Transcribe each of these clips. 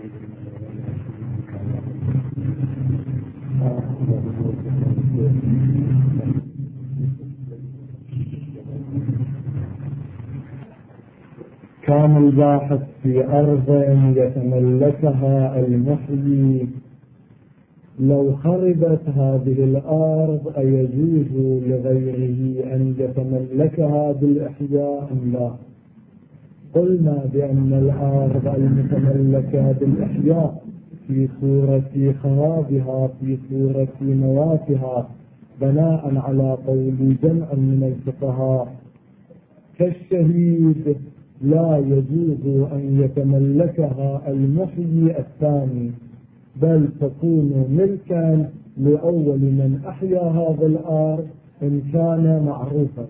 كان الباحث في أرض يتملكها المحيي، لو خربت هذه الأرض أيجوز لغيره أن يتملكها بالإحياء أم لا؟ قلنا بأن الأرض المتملكة بالإحياء في صورة خرابها في صورة مواتها بناء على قول جمع من الفقهاء كالشهيد لا يجوز أن يتملكها المحيي الثاني، بل تكون ملكا لأول من أحيا هذا الأرض إن كان معروفا.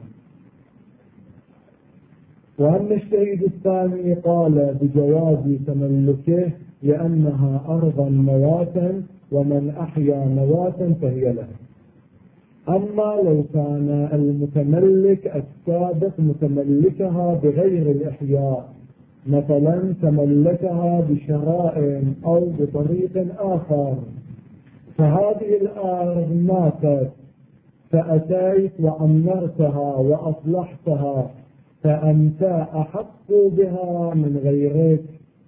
وأما الشهيد الثاني قال بجواز تملكه لأنها أرضا مواتا ومن أحيا مواتا فهي له. أما لو كان المتملك السابق متملكها بغير الإحياء، مثلا تملكها بشراء أو بطريق آخر، فهذه الأرض ماتت فأتيت وعمرتها وأصلحتها، فأنت أحق بها من غيرك،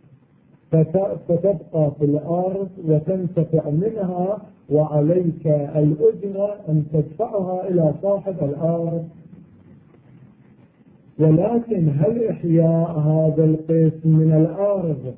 فتبقى في الأرض وتنتفع منها، وعليك الأجرة أن تدفعها إلى صاحب الأرض. ولكن هل إحياء هذا القسم من الأرض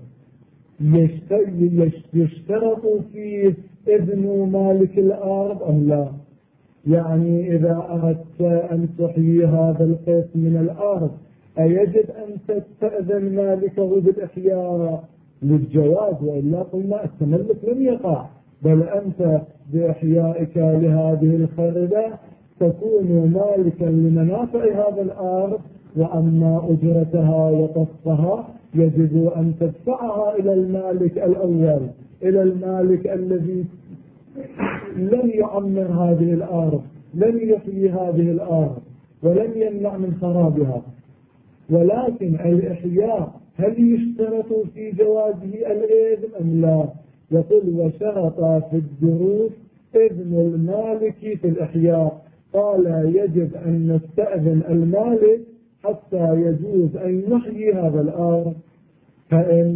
يشترط فيه إذن مالك الأرض أم لا؟ يعني إذا أردت أن تحيي هذا القسم من الأرض أيجب أن تستأذن مالكه بالإحياء للجواز؟ وإلا قلنا التملك لم يقع، بل أنت بإحيائك لهذه الخربة تكون مالكا لمنافع هذا الأرض، وأما أجرتها وقسطها يجب أن تدفعها إلى المالك الأول، إلى المالك الذي لم يعمر هذه الأرض، لم يحيي هذه الأرض ولم يمنع من خرابها. ولكن الإحياء هل يشترط في جوازه الإذن أم لا؟ يقول وشرط في الدروس إذن المالك في الإحياء، قال يجب أن نستأذن المالك حتى يجوز أن نحيي هذا الأرض. فإن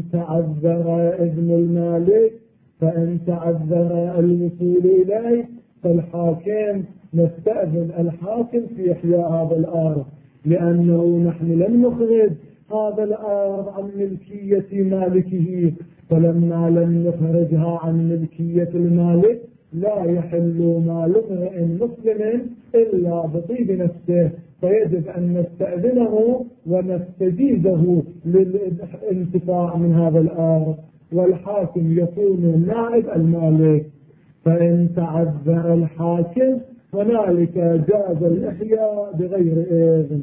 تعذر الوصول إليه فالحاكم نستأذن الحاكم في إحياء هذا الأرض، لأنه نحن لم نخرج هذا الأرض عن ملكية مالكه، فلما لم نخرجها عن ملكية المالك لا يحل مال امرئ مسلم إلا بطيب نفسه، فيجب أن نستأذنه ونستجيزه للانتفاع من هذا الأرض، والحاكم يكون نائب المالك. فإن تعذر الحاكم هنالك جاز الإحياء بغير إذن،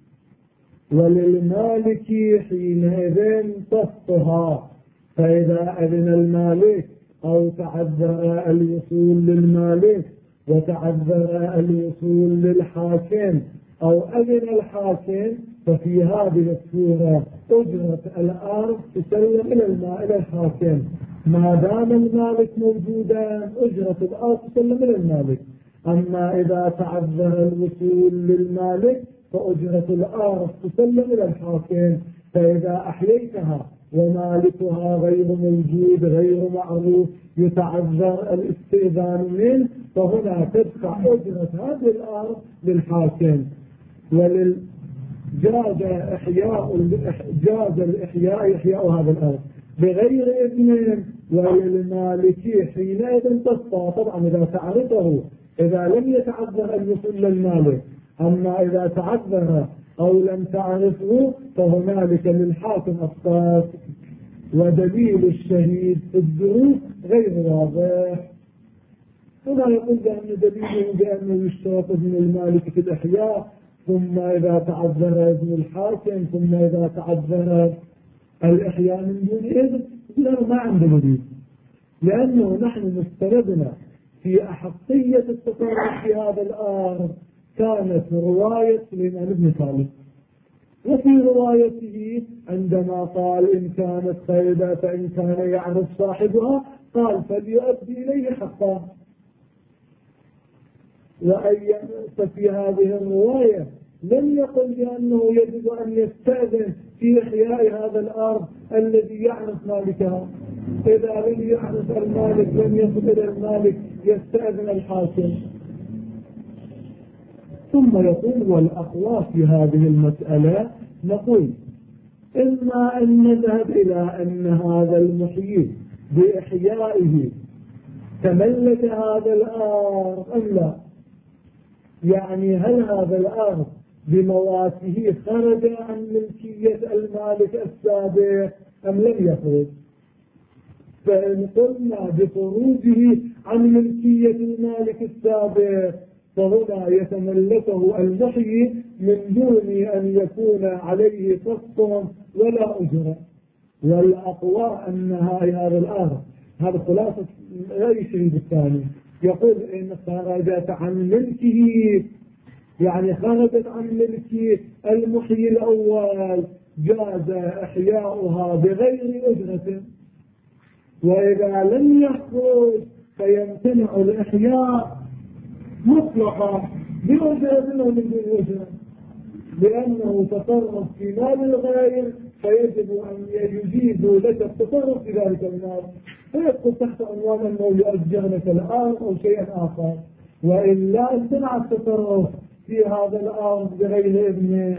وللمالك حينئذ قسطها. فإذا أذن المالك أو تعذر الوصول للمالك وتعذر الوصول للحاكم أو أذن الحاكم، ففي هذه الصورة أجرة الأرض تسلم إلى الحاكم، ما دام المالك موجودا أجرة الأرض تسلم إلى المالك. أما إذا تعذر الوصول للمالك فأجرة الأرض تسلم إلى الحاكم. فإذا أحييتها ومالكها غير موجود غير معروف يتعذر الاستئذان منه، فهنا تدفع أجرة هذه الأرض للحاكم. جاز إحياء هذا الأرض بغير إذن، وللمالك حينئذ تسقى. طبعا إذا تعرفه، إذا لم يتعذر الوصول للمالك. أما إذا تعذر أو لم تعرفه فهنالك للحاكم أسقاط. ودليل الشهيد في الدروس غير واضح. هنا يقول بأن دليله بأنه يشترط إذن المالك في الإحياء، ثم إذا تعذر إذن الحاكم، ثم إذا تعذر الإحياء من دون إذن. لا، ما عنده دليل، لأنه نحن مستندنا في أحقية التصرف في هذا الأرض كانت رواية سليمان بن خالد. وفي روايته عندما قال إن كانت خيبة فإن كان يعرف صاحبها قال فليؤدي إليه حقا. ففي هذه الرواية لم يقل بأنه يجب أن يستأذن في إحياء هذا الأرض الذي يعرف مالكها. إذا لم يعرف المالك لم يصل إلى المالك يستأذن الحاكم. ثم يقول والأقوى في هذه المسألة نقول إما أن نذهب إلى أن هذا المحيي بإحيائه تملك هذا الأرض أم لا، يعني هل هذا الأرض بمواته خرج عن ملكية المالك السابق أم لم يخرج. فإن قلنا بخروجه عن ملكية المالك السابق فهنا يتملكه المحيي من دون أن يكون عليه قسط ولا أجرة. والأقوى أن هذا الأرض هذا خلاصة أي شيء الثاني يقول إن خرجت عن ملكه يعني خرجت عن ملك المحيي الأول جاز إحياؤها بغير أجرة، وإذا لم يخرج فيمتنع الإحياء مطلقا بأجرة ومن دون أجرة، لأنه تصرف في مال الغير فيجب أن يجيز لك التصرف في ذلك المال، فيدخل تحت عنوان أنه يؤجر لك الأرض أو شيئا آخر، وإلا امتنع التصرف في هذا الأرض بغير إذنه.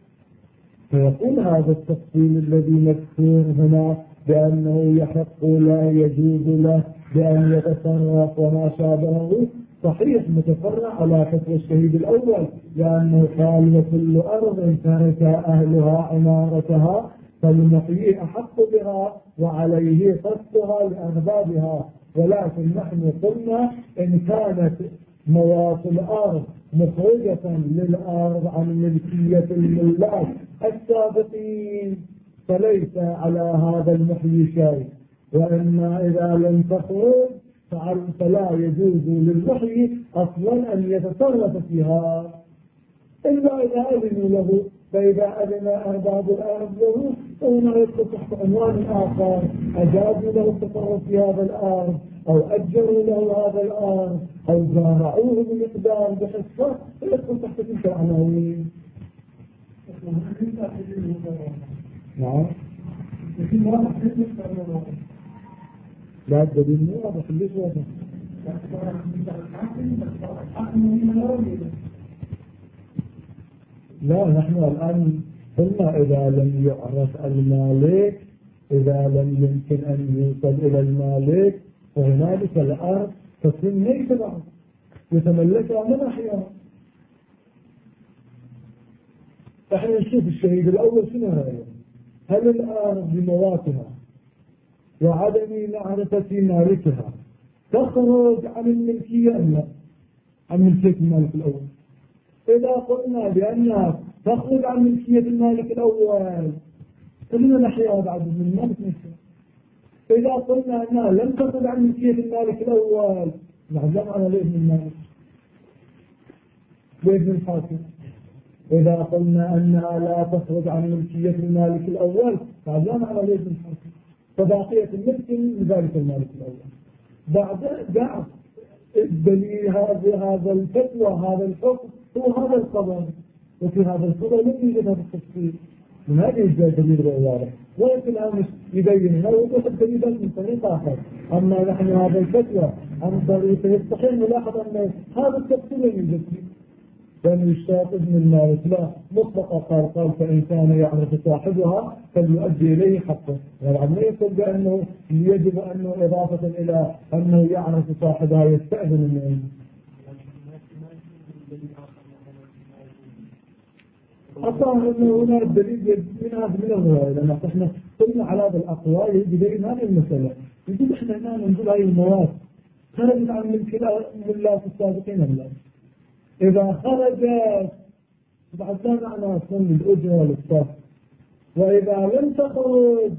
فيقول هذا التفصيل الذي مذكور هنا بأنه يحق لا يجوز له بأن يتصرف وما شابهه صحيح متفرع على فتوى الشهيد الأول، لأنه قال وكل أرض ترك أهلها عمارتها فالمحيي أحق بها وعليه قسطها لأربابها. ولكن نحن قلنا إن كانت مواطن الأرض مخرجة للأرض عن ملكية الملاك السابقين فليس على هذا المحيي شيء، وإما إذا لم تخرج فلا يجوز للمحيي أصلا أن يتصرف فيها إلا إذا أذنوا له، فإذا أذن أرباب الأرض له فهنا يدخل تحت عنوان آخر أجازوا له التصرف في هذا الأرض أو أجروا له هذا الأرض أو زارعوه بمقدار بحصة فيدخل تحت تلك العناوين. نعم لا الدليل مو واضح ليش واضح؟ لا نحن الآن قلنا إذا لم يعرف المالك إذا لم يمكن أن يوصل إلى المالك فهنالك الأرض تصير ليس بعض يتملكها من أحياء. فإحنا نشوف الشهيد الأول شنو رأيه، هل الأرض بمواتها وعدم معرفة مالكها تخرج عن الملكية أم لا، عن ملكية المالك الأول. إذا قلنا بأنها تخرج عن ملكية المالك الأول خلينا نحيها بعد من المالك نفسه. إذا قلنا أنها لم تخرج عن ملكية المالك الأول نعلم على لإذن المالك بإذن الحاكم. إذا قلنا أنها لا تخرج عن ملكية المالك الأول نعلم على لإذن الحاكم، فباقية الملك من ذلك المالك الأول. بعد الدليل هذا الفتوى هذا الحكم هو هذا القضاء، وفي هذا القضاء لم يوجد هذا التفصيل من هذه الدليل غير واضح، ولكن الآن يبين هنا ويوجد الدليل من طريق آخر. أما نحن هذا الفتوى عن طريق يستحيل نلاحظ أن هذا التفصيل يوجد فيه، لأن يشتاق ابن المالك لا مطلقا قال فإن كان يعرف صاحبها فليؤدي إليه حقه، يعني لا يقول بأنه يجب أنه إضافة إلى أنه يعرف صاحبها يستأذن منه. أصلا أنه هنا الدليل من هذا من الرواية، لأن احنا قلنا على هذا الأقوال يجب هذه المسألة يجب احنا هنا ننزل هذه المواد خرجت عن ملك الله السابقين الله. إذا خرجت بعد ذلك معنى أصلا للأجر والإصطاف، وإذا لم تخرج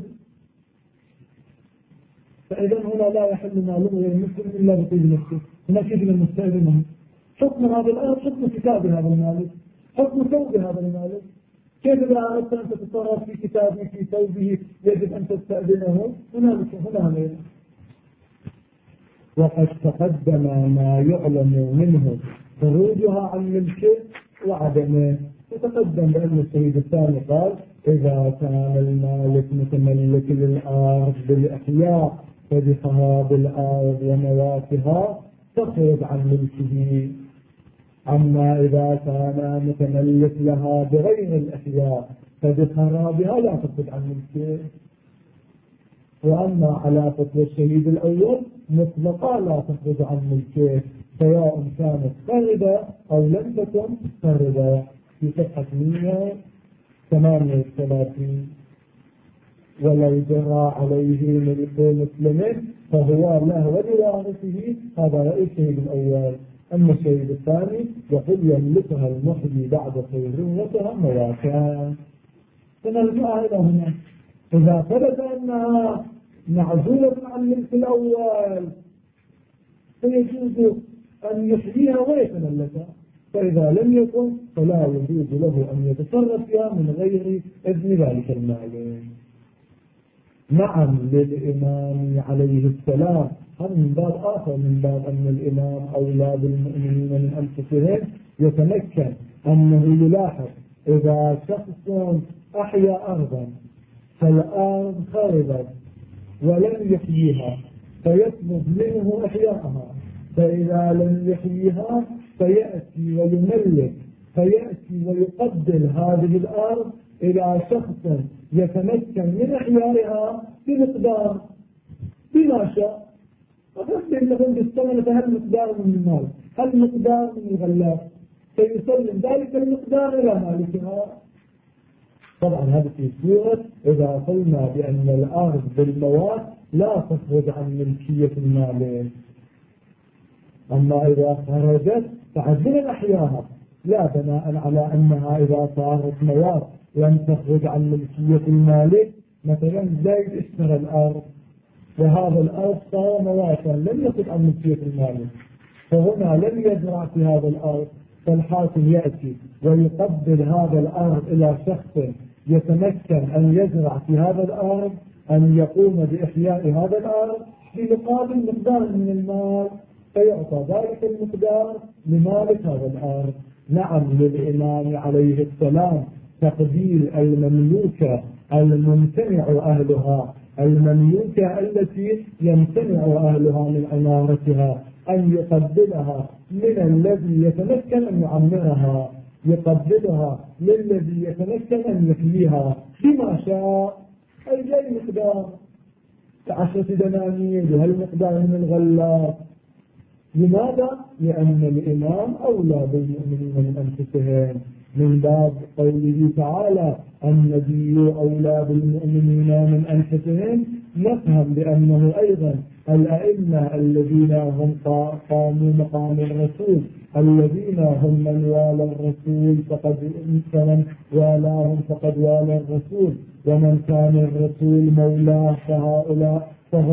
فإذا هنا لا يحل معلوم غير المسلم إلا بطيب نفسه. هنا كيف المستأذن حكم هذا الأرض حكم كتاب هذا المالك حكم ثوب هذا المالك، كيف إذا أردت أن تتصرف في كتابه في ثوبه يجب أن تستأذنه؟ هنا غير. وقد تقدم ما يعلم منه خروجها عن ملكه وعدمه. يتقدم بأن الشهيد الثاني قال إذا كان المالك متملك للأرض بالإحياء فبخراب الأرض ومواتها تخرج عن ملكه، أما إذا كان متملك لها بغير الإحياء فبخرابها لا تخرج عن ملكه. وأما على فتوى الشهيد الأول مطلقا لا تخرج عن ملكه، سواء كانت خردة أو لم تكن خردة، في صفحة 138. ولو جرى عليه ملك مسلم فهو له ولوارثه، هذا رأي الشهيد الأول. أما الشهيد الثاني يقول يملكها المحيي بعد خيريتها مواتها. فنرجع إلى هنا، إذا ثبت أنها معزولة عن الملك الأول فيجوز أن يحييها ويتملكها، فإذا لم يكن فلا يجوز له أن يتصرف فيها من غير إذن ذلك المالك. نعم للإمام عليه السلام، هذا من باب آخر، من باب أن الإمام أولى بالمؤمنين من أنفسهم، يتمكن أنه يلاحظ إذا شخص أحيا أرضا فالأرض خربت ولم يحييها فيطلب منه إحياءها، فإذا لم يحييها فيأتي ويملك، فيأتي ويقبل هذه الأرض إلى شخص يتمكن من إحيائها بمقدار بما شاء. وقبل لهم بالثمن فهل مقدار من المال، هل مقدار من الغلات، فيسلم ذلك المقدار إلى مالكها. طبعا هذا في صورة إذا قلنا بأن الأرض بالمواد لا تخرج عن ملكية المالك. أما إذا خرجت فعدل أحياها لا بناء على أنها إذا صارت مواد لم تخرج عن ملكية المالك. مثلا زيد اشترى الأرض وهذا الأرض صار مواسا لم يخرج عن ملكية المالك، فهنا لم يزرع في هذا الأرض، فالحاكم يأتي ويقبل هذا الأرض إلى شخص يتمكن أن يزرع في هذا الأرض، أن يقوم بإحياء هذا الأرض بمقابل مقدار من المال، فيعطى ذلك المقدار لمالك هذا الأرض. نعم للإمام عليه السلام تقبيل المملوكة الممتنع أهلها، المملوكة التي يمتنع أهلها من عمارتها، أن يقبلها من الذي يتمكن أن يعمرها، يقبلها للذي يتمكن أن يحييها بما شاء، أي بأي مقدار، 10 دنانير وهالمقدار من الغلات. لماذا؟ لأن الإمام أولى بالمؤمنين من أنفسهم، من باب قوله تعالى النبي أولى بالمؤمنين من أنفسهم. نفهم بأنه أيضا الأئمة الذين هم قاموا مقام الرسول، الذين هم من والى الرسول فمن والاهم فقد والى الرسول، ومن كان الرسول مولاه فهؤلاء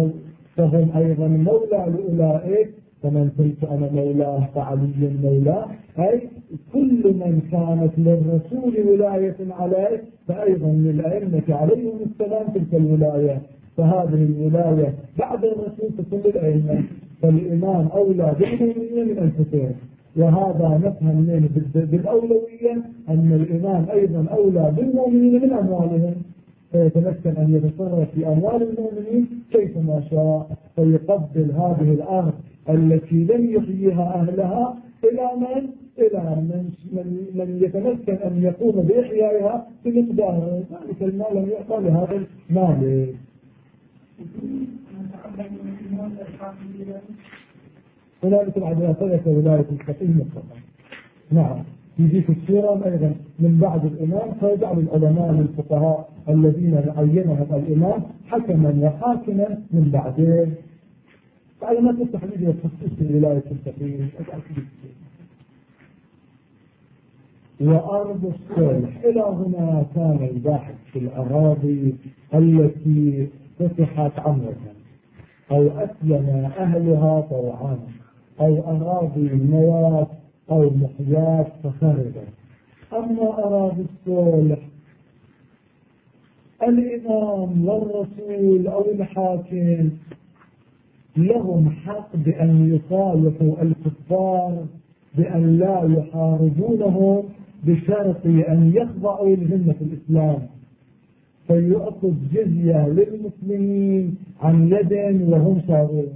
فهم أيضا مولى لأولئك، فمن كنت أنا مولاه فعلي مولاه، أي كل من كانت للرسول ولاية عليه فأيضا للأئمة عليهم السلام تلك الولاية، فهذه الولاية بعد الرسول تكون للأئمة، فالإمام أولى بالمؤمنين من أنفسهم. وهذا نفهم منه بالأولوية أن الإمام أيضا أولى بالمؤمنين من أموالهم، فيتمكن أن يتصرف في أموال المؤمنين كيفما شاء، فيقبل هذه الأرض التي لم يحييها أهلها إلى من يتمكن أن يقوم بإحيائها بمقدار ذلك المال لم يعطى لهذا المال. هنالك العدالة ولاية الفقيه مطلقا. نعم يجي في السورة أيضا من بعد الإمام فيجعل العلماء والفقهاء الذين عينهم الإمام حكما وحاكما من بعده، فعلى ما تستحديد والتخصيص في ولاية الفقيه. وأرض الصلح، إلى هنا كان الباحث في الأراضي التي فتحت عمرها أو أسلم أهلها طوعا، أو أراضي موات أو محيات فخربت. أما أراضي الصلح الإمام والرسول أو الحاكم لهم حق بأن يصالحوا الكفار بأن لا يحاربونهم بشرط أن يخضعوا لذمة الإسلام، فيعطوا الجزية للمسلمين عن يد وهم صاغرون.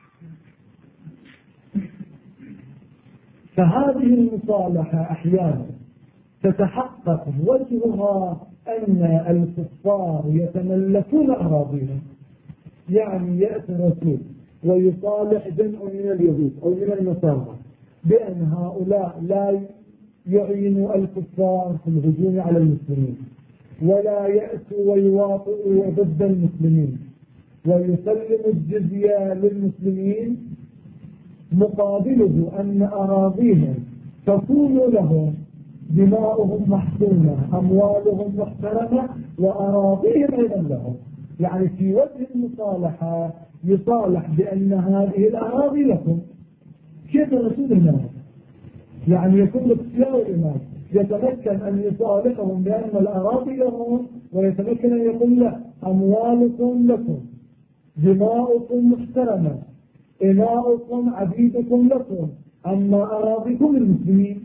فهذه المصالحة أحيانا تتحقق وجهها أن الكفار يتملكون أراضيهم، يعني يأتي الرسول ويصالح جمع من اليهود أو من النصارى بأن هؤلاء لا يعينوا الكفار في الهجوم على المسلمين، ولا يأتوا ويواطئوا ضد المسلمين، ويسلموا الجزية للمسلمين، مقابله أن أراضيهم تكون لهم، دماؤهم محسومة، أموالهم محترمة، وأراضيهم أيضا لهم. يعني في وجه المصالحة يصالح بأن هذه الأراضي لكم. كيف رسول الله يعني يكون اختيار الإمام يتمكن أن يصالحهم بأن الأراضي لهم، ويتمكن أن يقول له أموالكم لكم، دماؤكم محترمة، إناؤكم عبيدكم لكم، أما أراضيكم المسلمين.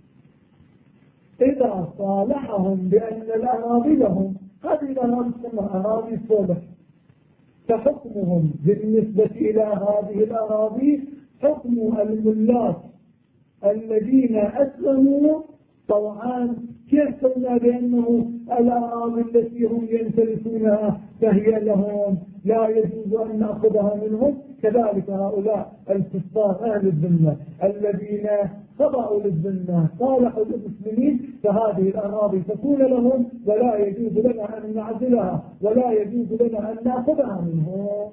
إذا صالحهم بأن الأراضي لهم، هذه الأراضي تسمى أراضي صلح، فحكمهم بالنسبة إلى هذه الأراضي حكم الملاك الذين أسلموا طوعا. كيف قلنا بأنه الأراضي التي هم يمتلكونها فهي لهم لا يجوز أن نأخذها منهم، كذلك هؤلاء الكفار أهل الذمة الذين خضعوا للذمة صالحوا للمسلمين، فهذه الأراضي تكون لهم ولا يجوز لنا أن نعزلها ولا يجوز لنا أن نأخذها منهم.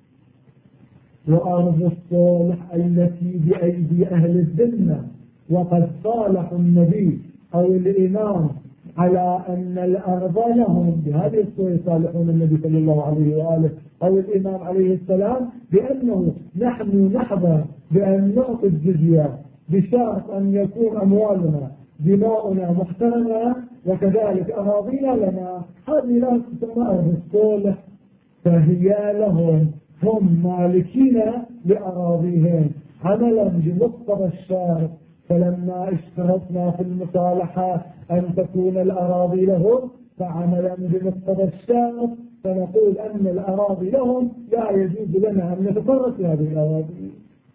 وأرض الصالح التي بأيدي أهل الذمة وقد صالحوا النبي أو الإمام على أن الأرض لهم، بهذه الصورة يصالحون النبي صلى الله عليه وآله أو الإمام عليه السلام بأنه نحن نحظى بأن نعطي الجزية بشرط أن يكون أموالنا دماؤنا محترمة وكذلك أراضينا لنا. هذه لا تسمى أرض الصالح، فهي لهم، هم مالكين لأراضيهم عملا بمقتضى الشرط. فلما اشترطنا في المصالحة أن تكون الأراضي لهم فعملا بمقتضى الشرط فنقول أن الأراضي لهم لا يجوز لنا أن نتصرف في هذه الأراضي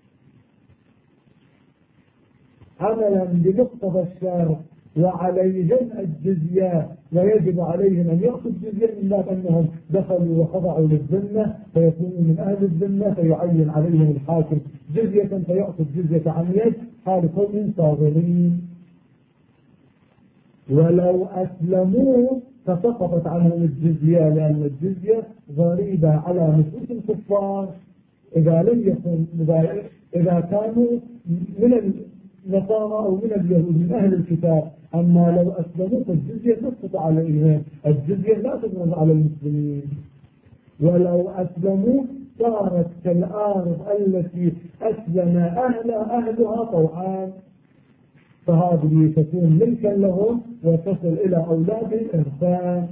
عملا بمقتضى الشرط. وعليهم الجزية، ويجب عليهم أن يأخذوا الجزية من باب أنهم دخلوا وخضعوا للذمة فيكونوا من أهل الذمة، فيعين عليهم الحاكم جزية فيأخذ جزية عن يد حال قوم صاغرين. ولو أسلموا فسقطت عنهم الجزية، لأن الجزية ضريبة على نفوس الكفار إذا لم يكن إذا كانوا من النصارى أو من اليهود من أهل الكتاب. أما لو أسلموا فالجزية تسقط عليهم، الجزية لا تفرض على المسلمين. ولو أسلموا صارت كالأرض التي أسلم أهلها طوعا، فهذه تكون ملكا لهم وتصل إلى أولاد الإرثان.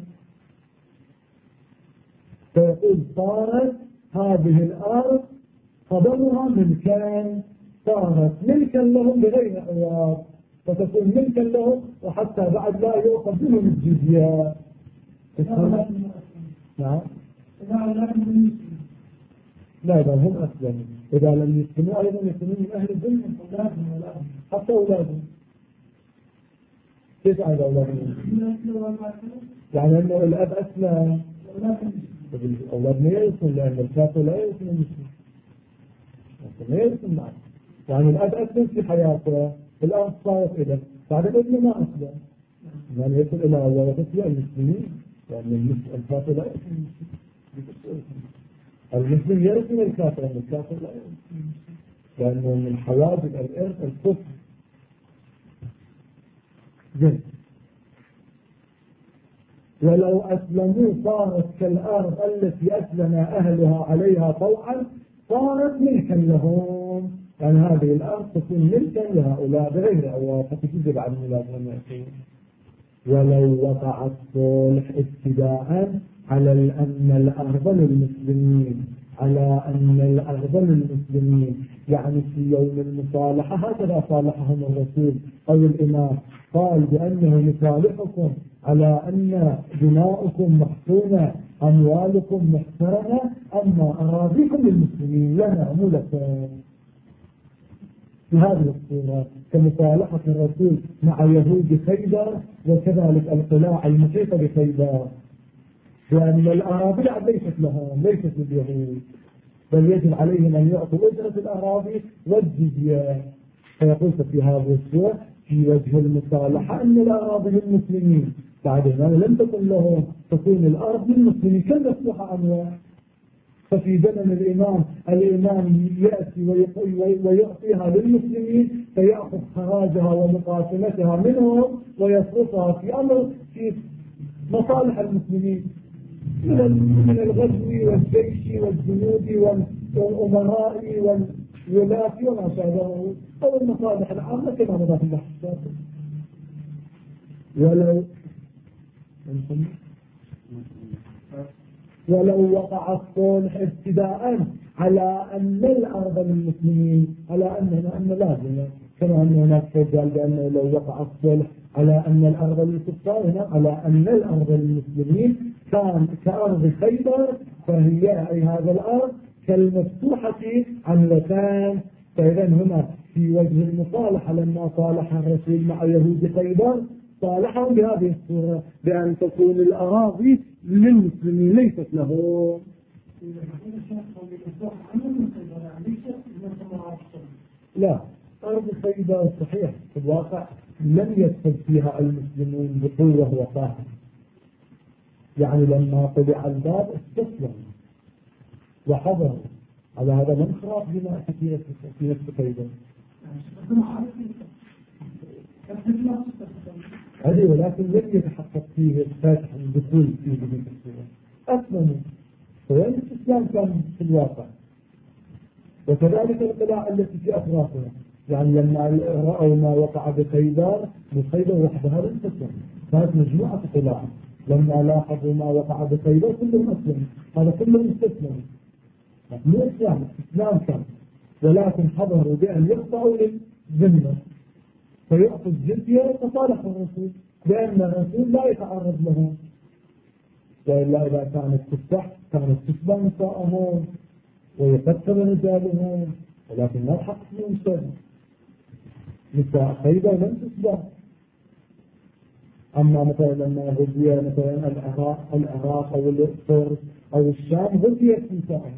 فيقول صارت هذه الأرض قدمها ملكان، صارت ملكا لهم بغير عوض، فتكون ملكا لهم وحتى بعد لا يؤخذ منهم الجزية. نعم. لا إذا هم أسلموا، إذا لم يسلموا أيضا يكونون من أهل الذمة حتى أولادهم. كيف على أولادهم؟ يعني أنه الأب أسلم الأولاد ما يرثون، لأن الكافر لا يرث من المسلم، ما يرثون معه. يعني الأب أسلم في حياته، الآن صارت إليه، بعد الابن ما أسلم، يعني يصل إلى ورثة المسلمين، لأن الكافر لا يرث من المسلم. المسلم يرث من الكافر، لأن الكافر لا يرث من المسلم، لأنه من حواجب الإرث الكفر. جد. ولو أسلموا صارت كالأرض التي أسلم أهلها عليها طوعا، صارت ملكا لهم، يعني هذه الأرض تكون ملكا لهؤلاء بغير عوض، فتجد بعد ميلادهم يأتون. ولو وقع الصلح ابتداء على أن الأرض للمسلمين، على أن الأرض للمسلمين، يعني في يوم المصالحة هكذا صالحهم الرسول أو الإمام، قال بأنه يصالحكم على أن دماؤكم محصونة، أموالكم محترمة، أما أراضيكم للمسلمين لنا مو لكم. في هذه الصورة كمصالحة الرسول مع يهود خيبر، وكذلك القلاع المحيطة بخيبر، لأن الأراضي ليست لهم، ليست لليهود، بل يجب عليهم أن يعطوا أجرة الأراضي والجزية. فيقول في هذه الصورة في وجه المصالحة أن الأراضي للمسلمين، بعدما لم تكن لهم تكون الأرض للمسلمين كالمفتوحة عنها. ففي زمن الإمام يأتي ويعطيها للمسلمين، فيأخذ خراجها ومقاسمتها منهم ويصرفها في مصالح المسلمين من الغزو والجيش والجنود والأمراء والولاة وما شابهه، أو المصالح العامة كما مضى في البحث. ولو وقع الصلح ابتداء على أن الأرض للمسلمين، على أن لازم كما أن هناك قال بأنه لو وقع الصلح على أن الأرض للكفار، هنا على أن الأرض للمسلمين كان كأرض خيبر، فهي أي هذا الأرض كالمفتوحة عن وثان. فإذا هنا في وجه المصالحة لما صالح الرسول مع يهود خيبر صالحهم بهذه الصورة، بأن تكون الأراضي للمسلمين ليست لهم. لا، أرض خيبر صحيح في الواقع لم يدخل فيها المسلمون بقوة وقاهرة، يعني لما طلع الباب استسلموا وحضروا، على هذا من خراف بما في نفس خيبر هذه، ولكن لم يتحقق فيه الفاتح الدخول فيه بالتسليم، أسلموا. فوين الاستسلام كان في الواقع. وكذلك القلاع التي في أطرافها، يعني لما رأوا ما وقع بخيبر وحدها لم تسلم، كانت مجموعة قلاع، لما لاحظوا ما وقع بخيبر كلهم أسلموا، هذا كلهم استسلموا. مو إسلام كان، ولكن حضروا بأن يقطعوا للذمة فيعطوا الجزية وصالح الرسول، لأن الرسول لا يتعرض لهم. وإلا إذا كانت تفتح كانت تسبى نساءهم ويقتل رجالهم، ولكن لا حق فيهم شيء. نساء خيبر لم تسبى. أما مثلا لما غزي مثلا العراق أو الفرس أو الشام غزيت نساءهم،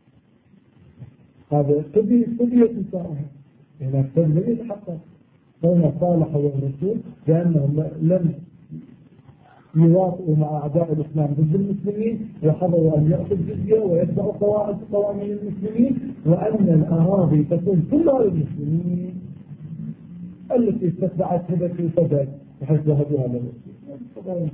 هذا قضية نساءهم، هنا لم يتحقق. فهنا صالحوا الرسول لأنهم لم يواطئوا مع أعداء الإسلام ضد المسلمين، وحضروا أن يأخذوا الجزية ويتبعوا قوانين المسلمين، وأن الأراضي تكون كلها للمسلمين التي استتبعت هدف الفدد بحيث ذهبوا هذا الرسول.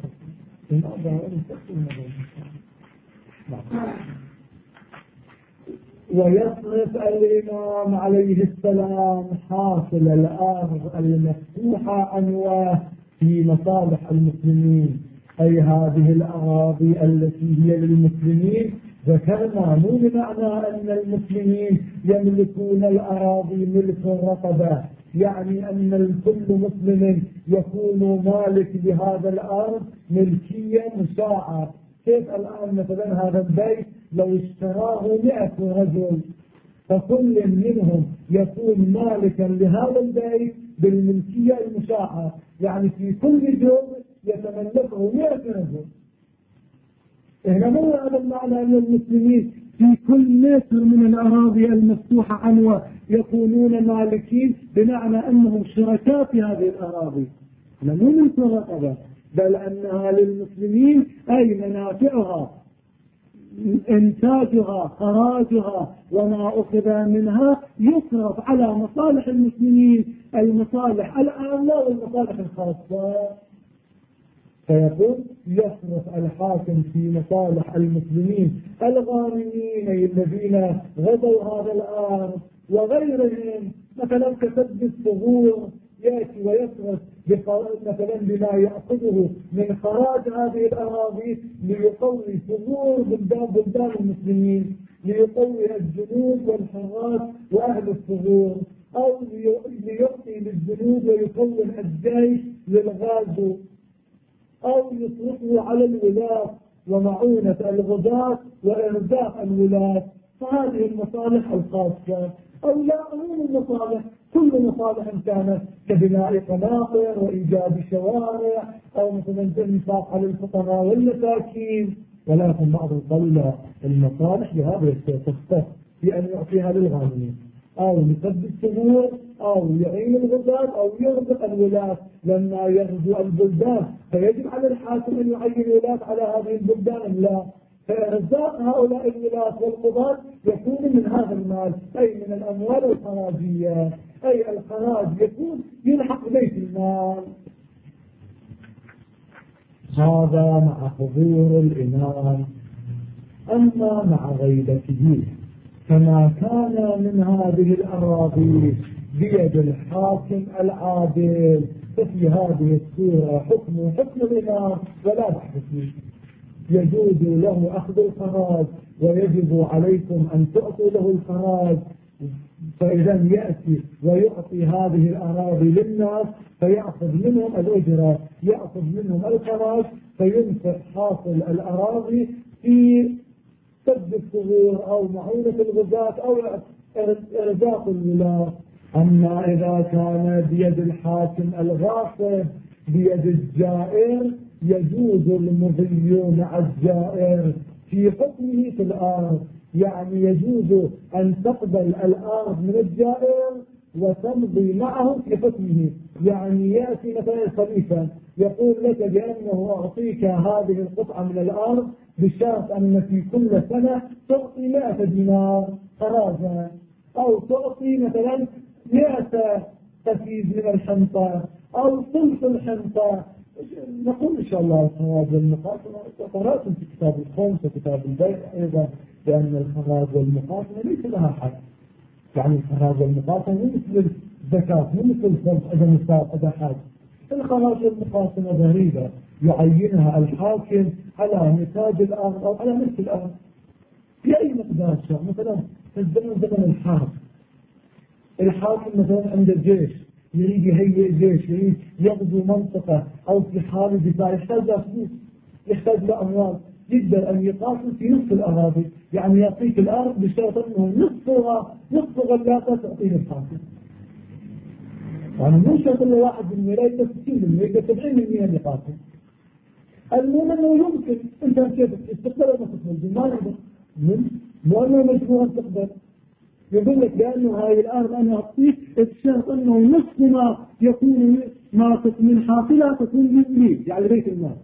ويصرف الإمام عليه السلام حاصل الأرض المفتوحة عنواه في مصالح المسلمين، أي هذه الأراضي التي هي للمسلمين. ذكرنا مو بمعنى أن المسلمين يملكون الأراضي ملك الرقبة، يعني أن كل مسلم يكون مالك لهذا الأرض ملكية مشاعة. كيف الآن مثلا هذا البيت لو اشتراه 100 رجل، فكل منهم يكون مالكا لهذا البيت بالملكية المشاعة، يعني في كل جزء يتملكه 100 رجل. هنا مو هذا المعنى أن المسلمين في كل متر من الأراضي المفتوحة عنوة يكونون مالكين، بمعنى أنهم شركاء في هذه الأراضي، مو ملك الرقبة، بل أنها للمسلمين، أي منافعها إنتاجها خراجها وما أخذ منها يصرف على مصالح المسلمين، المصالح العامة والمصالح الخاصة. فيقول يصرف الحاكم في مصالح المسلمين الغانمين الذين غزوا هذا الأرض وغيرهم، مثلا كسد الثغور، يأتي ويصرف مثلا بما يأخذه من خراج هذه الأراضي ليقوي ثغور بلدان المسلمين، ليقوي الجنود والحراس وأهل الثغور، أو ليعطي للجنود ويكون الجيش للغازو، أو يصرفه على الولاة ومعونة الغزاة وإرزاق الولاة. فهذه المصالح الخاصة، أو لا عموم المصالح، كل مصالح كانت كبناء قناطر وإيجاد شوارع أو مثلا الإنفاق على الفقراء والمساكين. ولكن بعض قال لا، المصالح بهذا تختص بأن يعطيها للغانمين أو يسد الثغور أو يعين الغزاة أو يرزق الولاة لما يغزو البلدان، فيجب على الحاكم أن يعين ولاة على هذه البلدان. لا، فإرزاق هؤلاء الولاة والقضاة يكون من هذا المال، أي من الأموال الخراجية، أي الخراج يكون يلحق بيت المال. هذا مع حضور الإمام. أما مع غيبته فما كان من هذه الأراضي بيد الحاكم العادل، ففي هذه الصورة حكم الإمام ولا بحث فيه، يجوز له أخذ الخراج ويجب عليكم أن تعطوا له الخراج. فإذا يأتي ويعطي هذه الأراضي للناس فيأخذ منهم الأجرة، يأخذ منهم الخراج، فينفق حاصل الأراضي في سد الثغور أو معونة الغزاة أو إرزاق الولاة. أما إذا كان بيد الحاكم الغاصب بيد الجائر يجوز المضي مع الجائر في حكمه في الأرض، يعني يجوز أن تقبل الأرض من الجائر وتمضي معه في حكمه. يعني يأتي مثلا الخليفة يقول لك بأنه أعطيك هذه القطعة من الأرض بشرط أن في كل سنة تعطي 100 دينار خراجا، أو تعطي مثلا 100 تفيز من الحنطة أو ثلث الحنطة. نقول إن شاء الله الخراج والمقاسمة قرأتم في كتاب الخمس وكتاب البيع أيضا بأن الخراج والمقاسمة ليس لها حد. يعني الخراج والمقاسمة مو مثل الزكاة، مو مثل الخمس إذا نصاب إذا حاج. الخراج والمقاسمة ضريبة يعينها الحاكم على نتاج الأرض أو على نفس الأرض بأي مقدار شاء. مثلا في زمن الحرب الحاكم مثلا عند الجيش يريد يهيئ جيش، يريد يغزو منطقة أو في حال دفاع يحتاج فلوس، يحتاج لأموال، يقدر أن يقاتل في نصف الأراضي. يعني يعطيك الأرض بشرط أنه نصف غلاقة تعطيه الحاكم. يعني مو شرط إلا 1% لا يقدر 60% يقدر 70% يقاتل. المهم أنه يمكن أنت كيف تستقبل أو ما تستقبل ما نقدر مو أنه مجبور أن تقبل. يقول لك بأنه هذه الأرض أنا أعطيك بشرط أنه نصف ما يكون ناقص من حاصلها تكون من لي، يعني بيت المال.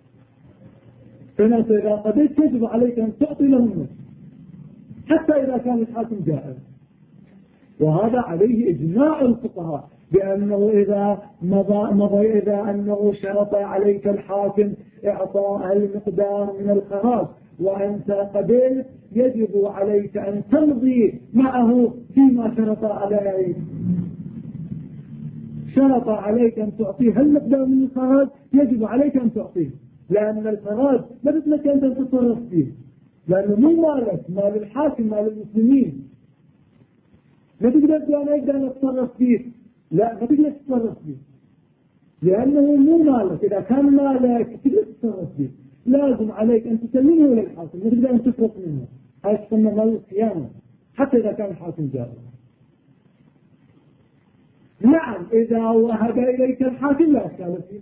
فأنت إذا قضيت يجب عليك أن تعطي له النصف حتى إذا كان الحاكم جائر. وهذا عليه إجماع الفقهاء بأنه إذا مضى إذا أنه شرط عليك الحاكم إعطاء المقدار من الخراج وأنت قبلت يجب عليك أن تمضي معه فيما شرط عليك. شرط عليك أن تعطيه المقدار من الخراج يجب عليك أن تعطيه، لأن الخراج ما بدك أنت تتصرف فيه، لأنه مو مالك، مال الحاكم، مال المسلمين. ما تقدر أنا أقدر أتصرف فيه، لا ما تقدر تتصرف فيه لأنه مو مالك. إذا كان مالك تقدر تتصرف فيه، لازم عليك أن تسلمه للحاكم، ما تقدر أن تسرق منه. هذا يسمى مال الخيانة حتى إذا كان الحاكم جائر. نعم إذا وهب إليك الحاكم لا إشكال فيه.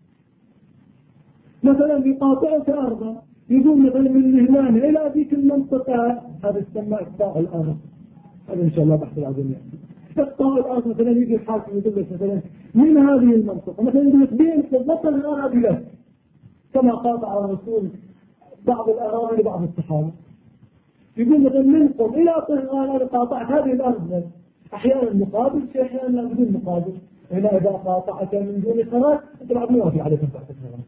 مثلا يقاطعك أرضا يقول مثلا من هنا إلى ذيك المنطقة، هذا يسمى إقطاع الأرض. هذا إن شاء الله بحث العظيم. إقطاع الأرض مثلا يجي الحاكم يقول لك مثلا من هذه المنطقة مثلا يقول لك بين بالضبط الأراضي له، كما قاطع الرسول بعض الأراضي لبعض الصحابة. يقول مثلا منكم إلى طهران أنا قاطعت هذه الأرض، أحيانا مقابل شيء أحيانا لا بدون مقابل. هنا إذا قاطعت من دون خراج أنت بعد ما في عليك بعد الخراج.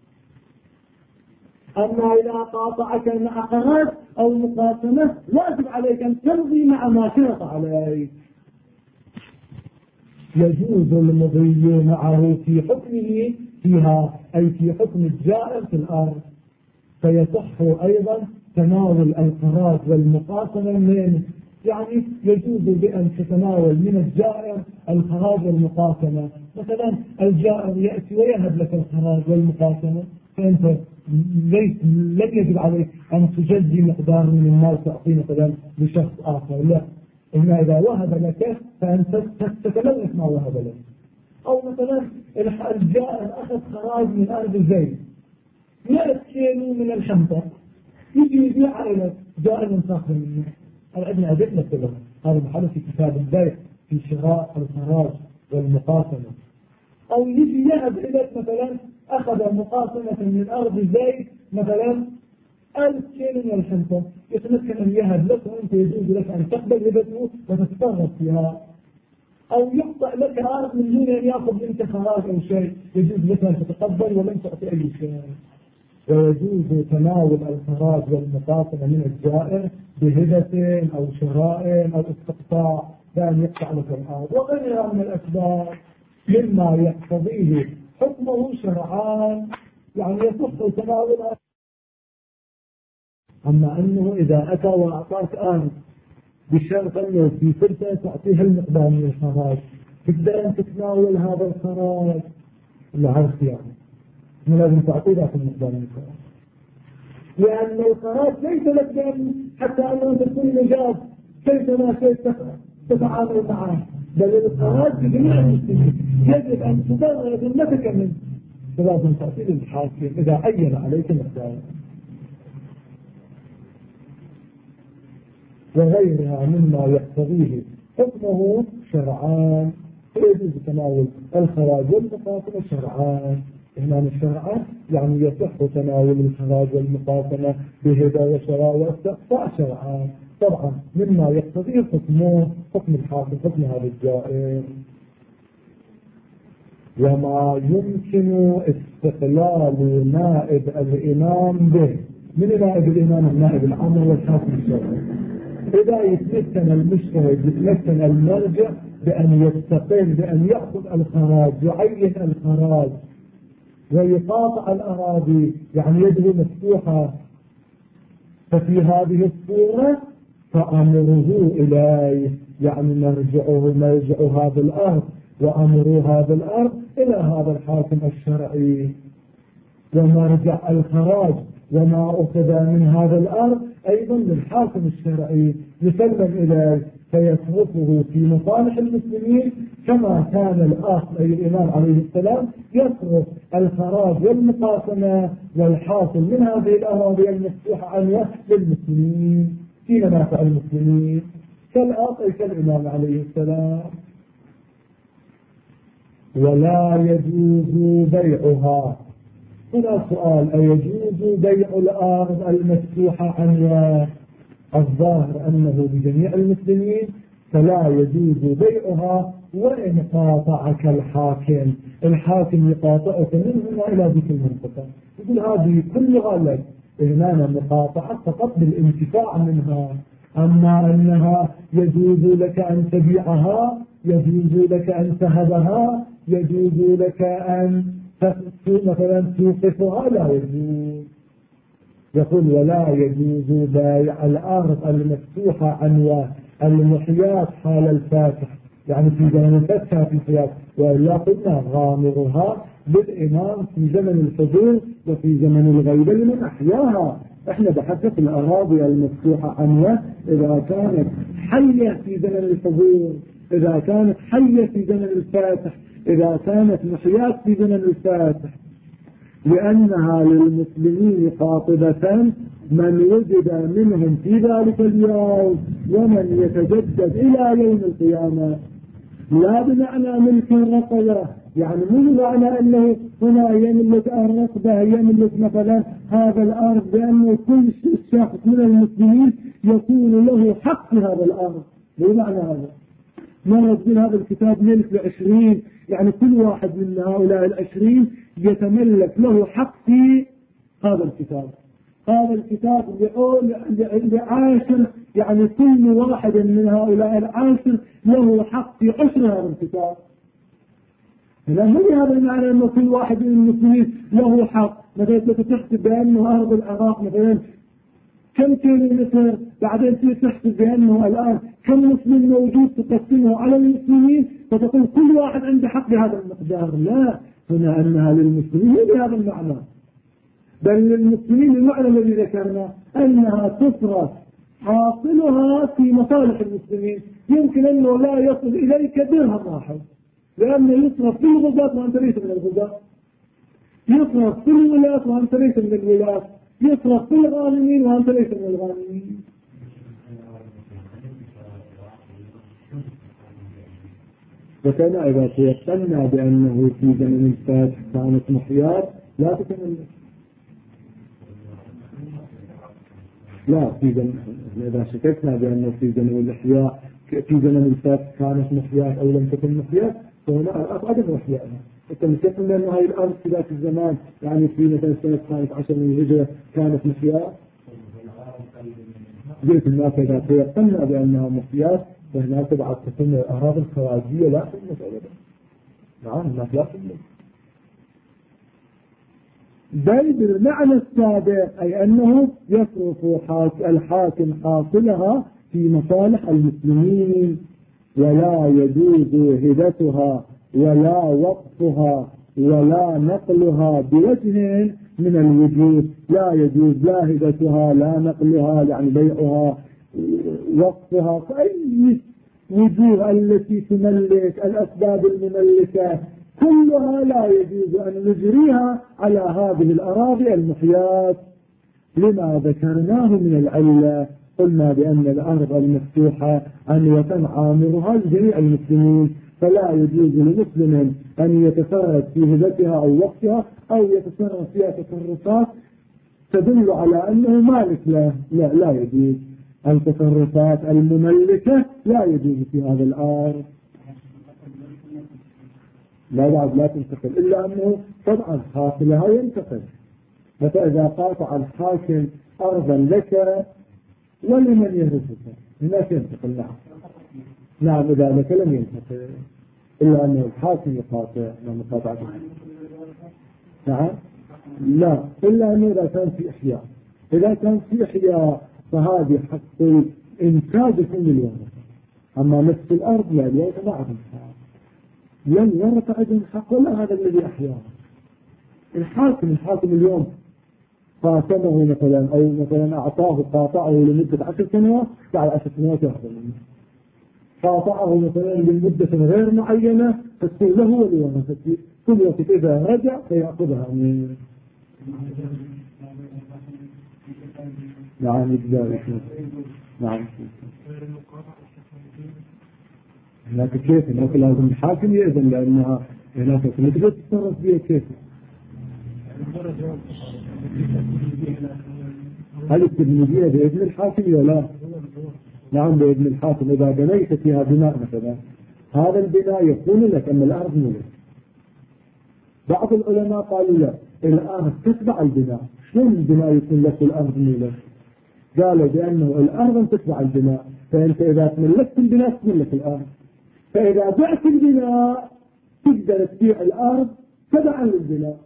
أما إذا قاطعك مع خراج أو مقاسمة واجب عليك أن تمضي مع ما شرط عليك. يجوز المضي معه في حكمه فيها، أي في حكم الجائر في الأرض، فيصح أيضا تناول الخراج والمقاسمة منه، يعني يجوز بأن تتناول من الجائر الخراج والمقاسمة. مثلا الجائر يأتي ويهب لك الخراج والمقاسمة، فأنت لن يجب عليك أن تجزي مقدار من المال تعطيه مثلا لشخص آخر، لا، إما إذا وهب لك فأنت تتلوث ما وهب لك. أو مثلا الجائر أخذ خراج من أرض زيد 100 كيلو من الحنطة، يجي يبيع لك جائر تاخذ منه. عندنا أدلة كلها، هذا محل في كتاب البيع في شراء الخراج والمقاسمة. أو يجي يهب إليك مثلا أخذ مقاسمة من أرض زيد مثلا 1000 كيلو من الحنطة، يتمكن أن يهب لك وأنت يجوز لك أن تقبل هبته وتتصرف فيها. أو يقطع لك أرض من دون أن يأخذ منك خراج أو شيء، يجوز لك أن تتقبل ولن تعطي أي شيء. ويجوز تناول الخراج والمقاسمة من الجائر بهبة أو شراء أو استقطاع، بأن يقطع لك الأرض وغيرها من الأسباب مما يقتضيه حكمه شرعان، يعني يصح تناولها. أما أنه إذا أتى وأعطاك أرض بشرط أنه في فرصة تعطيها المقدار من الخراج، تبدأ أن تتناول هذا الخراج، لا هذا يعني لازم تعطي ذاك المقدار من الخراج، لأن الخراج ليس لك بأن حتى أنه تكون مجاز كيفما شئت تتعامل معه، بل الخراج بجميع المسلمين يجب أن تبرر ذمتك منه، فلازم تعطي للحاكم إذا عين عليك مقدار. وغيرها مما يقتضيه حكمه شرعان، فيجوز تناول الخراج والمقاسمة شرعان. هنا الشرع يعني يصح تناول الخراج والمقاسمة بهبة وشراء واستقطاع شرعان، طبعا مما يقتضيه حكمه حكم الحاكم حكم هذا الجائر. وما يمكن استقلال نائب الإمام به، من نائب الإمام؟ النائب العام هو الحاكم الشرعي. إذا يتمكن المجتهد يتمكن المرجع بأن يستقل بأن يأخذ الخراج، يعين الخراج ويقاطع الأراضي، يعني يده مفتوحة، ففي هذه الصورة فأمره إليه، يعني مرجع هذا الأرض وأمر هذا الأرض إلى هذا الحاكم الشرعي. ومرجع الخراج وما أخذ من هذا الأرض أيضا للحاكم الشرعي يسلم إليه، فيصرفه في مصالح المسلمين كما كان الأصل أي الإمام عليه السلام يصرف الخراج والمقاسمة والحاصل من هذه الأراضي المفتوحة عنه للمسلمين في منافع المسلمين كالأصل أي كالإمام عليه السلام. ولا يجوز بيعها. هنا سؤال: أيجوز بيع الأرض المفتوحة عنها؟ الظاهر أنه بجميع المسلمين فلا يجوز بيعها، وإن قاطعك الحاكم يقاطعك من هنا إلى ذيك المنطقة، يقول هذه كلها لك، إنما مقاطعة فقط بالانتفاع منها، أما أنها يجوز لك أن تبيعها، يجوز لك أن تهبها، يجوز لك أن مثلا توقفها، لا يجوز. يقول: ولا يجوز بيع الأرض المفتوحة عنها المحياة حال الفاتح، يعني في زمن الفتح في الحياة، وإلا قلنا غامرها بالإمام في زمن الحضور وفي زمن الغيبة لمن أحياها. احنا بحثنا في الأراضي المفتوحة عنها إذا كانت حية في زمن الحضور، إذا كانت حية في زمن الفاتح، إذا كانت محياة في زمن الفاتح، لأنها للمسلمين قاطبة من وجد منهم في ذلك اليوم ومن يتجدد إلى يوم القيامة، لا بمعنى ملك الرقبة، يعني مو معنى أنه هنا يملك الرقبة يملك مثلا هذا الأرض، بأنه كل شخص من المسلمين يكون له حق في هذا الأرض، مو معنى هذا. مرة في هذا الكتاب ملك 20، يعني كل واحد من هؤلاء 20 يتملك له حق في هذا الكتاب. هذا الكتاب لعاشر، يعني كل واحد من هؤلاء 10 له حق في 10 هذا الكتاب، لا مو بهذا المعنى أنه كل واحد من المسلمين له حق. مثلا تحسب بأنه أرض العراق مثلا كم كيلومتر، بعدين تحسب بأنه الآن كم مسلم موجود تقسمه على المسلمين فتقول كل واحد عنده حق بهذا المقدار. لا، هنا أنها للمسلمين بهذا المعنى، بل للمسلمين المعنى الذي ذكرنا أنها تصرف حاصلها في مصالح المسلمين. يمكن أنه لا يصل إليك درهم واحد، لأنه يصرف في الغزاة وأنت ليس من الغزاة، يصرف في الولاة وأنت ليس من الولاة، يصرف في الغانمين وأنت ليس من الغانمين. وكان إذا تيقنا بأنه في زمن الفاتح كانت محيات لا تتملك. لا، في زمن إذا شككنا بأنه في زمن الإحياء في زمن الفاتح كانت محيات أو لم تكن محيات فهنا عدم إحيائها. أنت متيقن بأن هاي الأرض في ذات الزمان يعني في مثلا سنة 12 من الهجرة كانت محيات؟ قلت الناس إذا تيقنا بأنها محيات فهنا تبعث تكون الأراضي الخارجية لا تملك أبدا. نعم، الناس لا تملك، بل بالمعنى السابق أي أنه يصرف الحاكم حاصلها في مصالح المسلمين، ولا يجوز هبتها ولا وقفها ولا نقلها بوجه من الوجوه. لا يجوز لا هبتها لا نقلها يعني بيعها وقفها فأي وجوه التي تملك الأسباب المملكة كلها لا يجوز أن نجريها على هذه الأراضي المحيات لما ذكرناه من العلة. قلنا بأن الأرض المفتوحة أن عامرها لجميع المسلمين، فلا يجوز لمسلم أن يتصرف في هبتها أو وقتها أو يتصرف فيها تصرفات تدل على أنه مالك له. لا يجوز. التصرفات المملكة لا يجوز في هذا الأرض، لا بعد لا تنتقل إلا أنه طبعا حاصلها ينتقل. فإذا قاطع الحاكم أرضا لك ولمن يرثك هناك ينتقل. نعم إذا لك لم ينتقل إلا أنه الحاكم يقاطع مقاطعته. نعم لا، إلا أنه إذا كان في إحياء. إذا كان في إحياء فهذه حق إنتاج كل الورثة. أما نفس الأرض لا، الورثة ما عندهم حق، لن ورث عندهم حق ولا هذا الذي أحياه. الحاكم اليوم قاتله مثلا أو مثلا أعطاه قاطعه لمدة 10 سنوات، بعد 10 سنوات يأخذ منه. قاطعه مثلا لمدة غير معينة فتكون له ولورثته، كل وقت إذا رجع فيأخذها من. نعم يجزاك. نعم هناك كيف هناك لازم الحاكم يأذن لأنها هناك تقدر تتصرف بها كيف. هل التبنية بإذن الحاكم ولا لا؟ نعم بإذن الحاكم. إذا بنيت فيها بناء مثلا هذا البناء يكون لك أما الأرض ملك. بعض العلماء قالوا لا، الأرض تتبع البناء. شلون البناء يكون لك والأرض ملك؟ قالوا بأنه الأرض تتبع البناء، فأنت إذا تملكت البناء تملك الأرض، فإذا بعت البناء تقدر تبيع الأرض تبعا للبناء.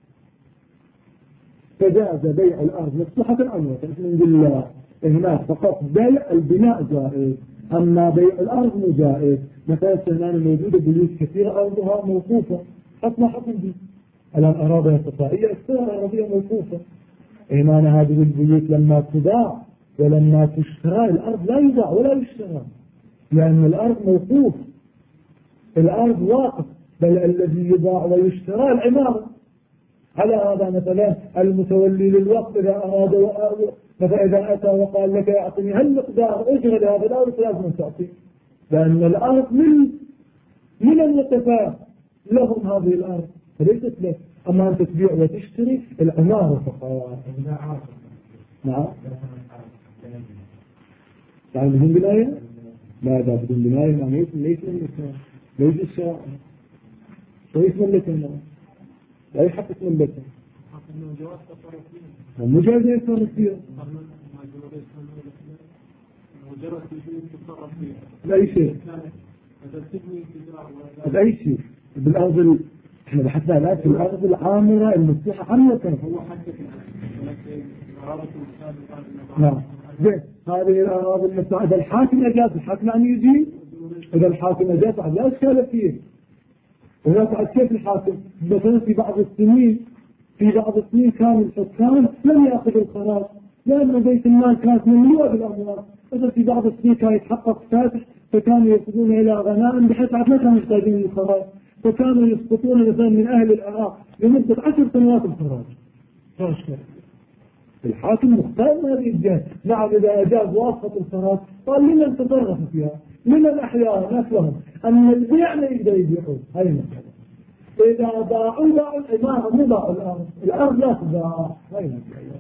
فجاز بيع الأرض مصلحة عنوة. نحن نقول لا، هناك فقط بيع البناء جائز، أما بيع الأرض مو جائز. مثلا هنا موجودة بيوت كثيرة أرضها موقوفة، حتى حكم دي الآن أراضي استطاعية أكثر أراضيها موقوفة. هنا هذه البيوت لما تباع ولما تشترى الأرض لا يباع ولا يشترى، لأن الأرض موقوف، الأرض واقف، بل الذي يباع ويشترى العمارة. على هذا مثلا المتولي للوقت إذا أراد فإذا أتى وقال لك أعطني هالمقدار أجر لهذا الأرض لازم تعطي، لأن الأرض من المتفاهم لهم هذه الأرض فليست لك. أما أنت تبيع وتشتري العمارة فقط. نعم يعني بدون بناية؟ لا، إذا بدون بناية يعني ليس الشرع ليس ملكنا، لا يحقق ملكنا ومجرد يتصرف فيها بأي شيء بالأرض احنا بحثنا الآن في الأرض العامرة المفتوحة عامة. هو حتى نعم زين. هذه الأراضي المفتوحة إذا الحاكم أجاز، الحاكم يعني يجي، إذا الحاكم أجاز لا إشكال فيه. وهذا كيف الحاكم مثلا في بعض السنين كان الحكام لم يأخذوا الخراج لأن بيت المال كانت مملوءة بالأموال. إذا في بعض السنين كان يتحقق فاتح فكانوا يأخذون إلى غنائم بحيث ما كانوا يحتاجون للخراج، فكانوا يسقطون مثلا من أهل العراق لمدة 10 سنوات الخراج. الحاكم مختار هذه الجهة. نعم إذا أجاز واسطة الخراج قال لنا نتصرف فيها، لنا الأحياء نفسهم أن البيع لا يقدر يبيعون. هاي المسألة. إذا باعوا الإمارة مو باعوا الأرض لا تباع. هاي المسألة.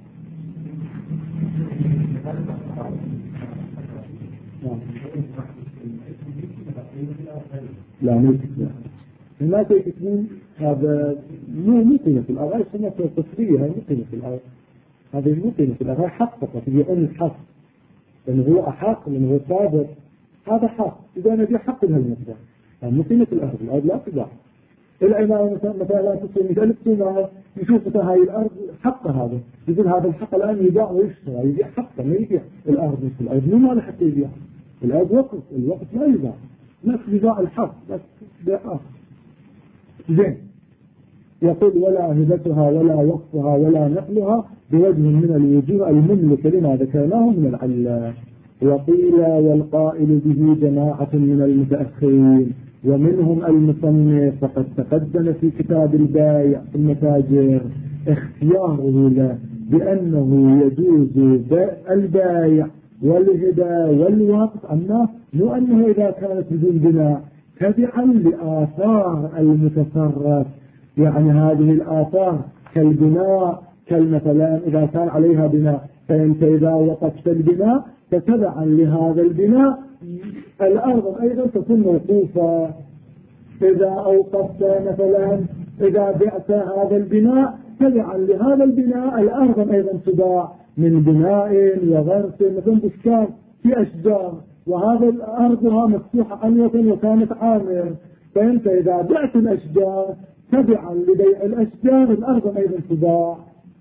لا ما يكتبون، ما يكتبون. هذا مو قيمة الأرض، هذه سنة التصفية، هذه مو قيمة الأرض، هذه مو قيمة الأرض، هذا حق فقط يقول الحق لأنه هو أحق، لأنه هو صادر، هذا حق. إذا نبي حق لها المقدار، مو قيمة الأرض لا تباع. العمارة مثلا لا تسوي 100,000 دينار، يشوف مثلا هاي الأرض حق هذا، يقول هذا الحق الآن يباع ويشترى، يبيع حقه ما يبيع الأرض. مثل الأرض مو مال حتى يبيع الأرض، وقت الوقت لا يباع، نفس يباع الحق بس بيع آخر. زين. يقول ولا هبتها ولا وقفها ولا نقلها بوجه من الوجوه المملك لما ذكرناه من العلة. وقيل والقائل به جماعة من المتأخرين ومنهم المصنف، فقد تقدم في كتاب البايع في المتاجر اختياره له بأنه يجوز البايع والهدى والوقف، مو أنه إذا كانت بدون بناء تبعا لآثار المتصرف. يعني هذه الآثار كالبناء، كالمثلا إذا كان عليها بناء فأنت إذا وقفت البناء فتبعا لهذا البناء الأرض أيضا تكون موقوفة. إذا أوقفت مثلا إذا بعت هذا البناء تبعا لهذا البناء الأرض أيضا تباع من بناء وغرس مثلا بستان في أشجار، وهذا أرضها مفتوحة أنوة وكانت عامر، فأنت إذا بعت الأشجار تبعا لبيع الأشجار الأرض أيضا تباع.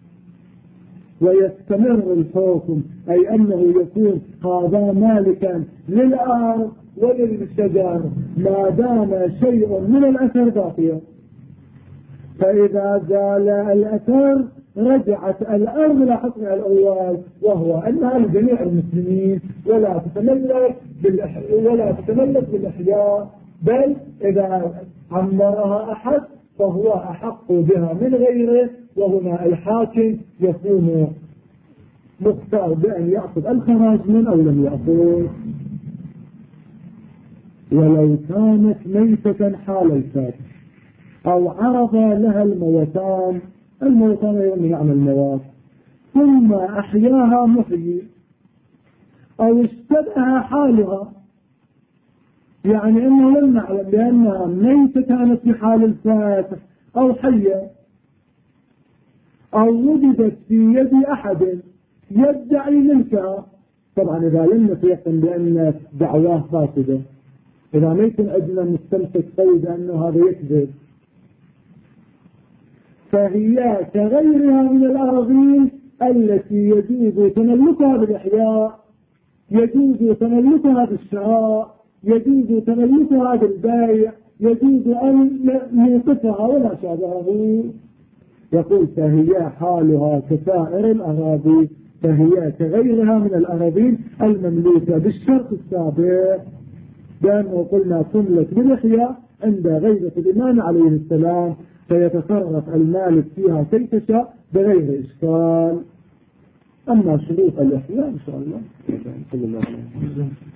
ويستمر الحكم أي أنه يكون هذا مالكا للأرض وللشجر ما دام شيء من الأثر باقيا. فإذا زال الأثر رجعت الأرض إلى حكمها الأول، وهو أنها لجميع المسلمين ولا تتملك بالإحياء، بل إذا عمرها أحد فهو أحق بها من غيره. وهنا الحاكم يكون مختار بأن يأخذ الخراج من أو لم يأخذ. ولو كانت ميتة حال الفاتح أو عرض لها الموتان يغني عن الموات ثم أحياها محيي أو اشتبه حالها، يعني أنه لم نعلم بأنها ميتة كانت في حال الفاتح أو حية، أو وجدت في يد أحد يدعي ملكها. طبعا إذا لم نتيقن بأن دعواه فاسدة، إذا ما يكون أجل مستمسك قوي بأنه هذا يكذب، فهي كغيرها من الأراضين التي يجوز تملكها بالإحياء، يجوز تملكها بالشراء، يجوز تملكها بالبيع، يجوز أن يوقفها ولا شابهه. يقول فهي حالها كسائر الأراضي، فهي كغيرها من الأراضين المملوكة بالشرط السابق، لأنه قلنا تملك بالإحياء عند غيبة الإمام عليه السلام، فيتصرف المالك فيها كيف شاء بغير إشكال. أما شروط الإحياء إن شاء الله